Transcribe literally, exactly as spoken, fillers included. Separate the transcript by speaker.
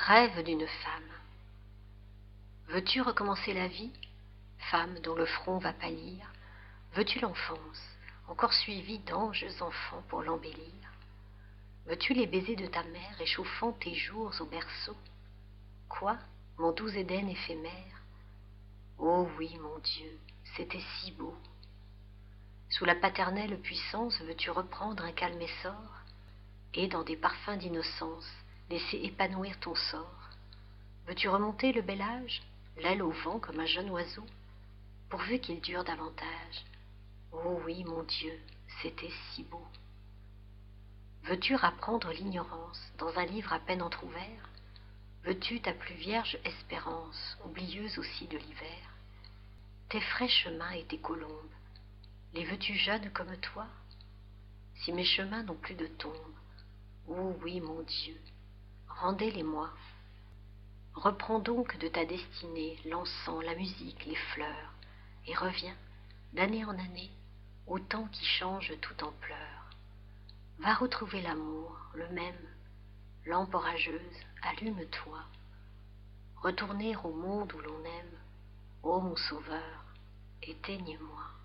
Speaker 1: Rêve d'une femme. Veux-tu recommencer la vie, femme dont le front va pâlir? Veux-tu l'enfance, encore suivie d'anges enfants pour l'embellir? Veux-tu les baisers de ta mère réchauffant tes jours au berceau? Quoi, mon doux Éden éphémère? Oh oui, mon Dieu, c'était si beau. Sous la paternelle puissance, veux-tu reprendre un calme essor et, dans des parfums d'innocence, laisser épanouir ton sort? Veux-tu remonter le bel âge, l'aile au vent comme un jeune oiseau, pourvu qu'il dure davantage? Oh oui, mon Dieu, c'était si beau. Veux-tu rapprendre l'ignorance dans un livre à peine entr'ouvert? Veux-tu ta plus vierge espérance, oublieuse aussi de l'hiver? Tes frais chemins et tes colombes, les veux-tu jeunes comme toi? Si mes chemins n'ont plus de tombe, oh oui, mon Dieu, rendez-les-moi. Reprends donc de ta destinée l'encens, la musique, les fleurs, et reviens, d'année en année, au temps qui change tout en pleurs. Va retrouver l'amour, le même, lampe orageuse, allume-toi. Retourner au monde où l'on aime, ô mon sauveur, éteigne-moi.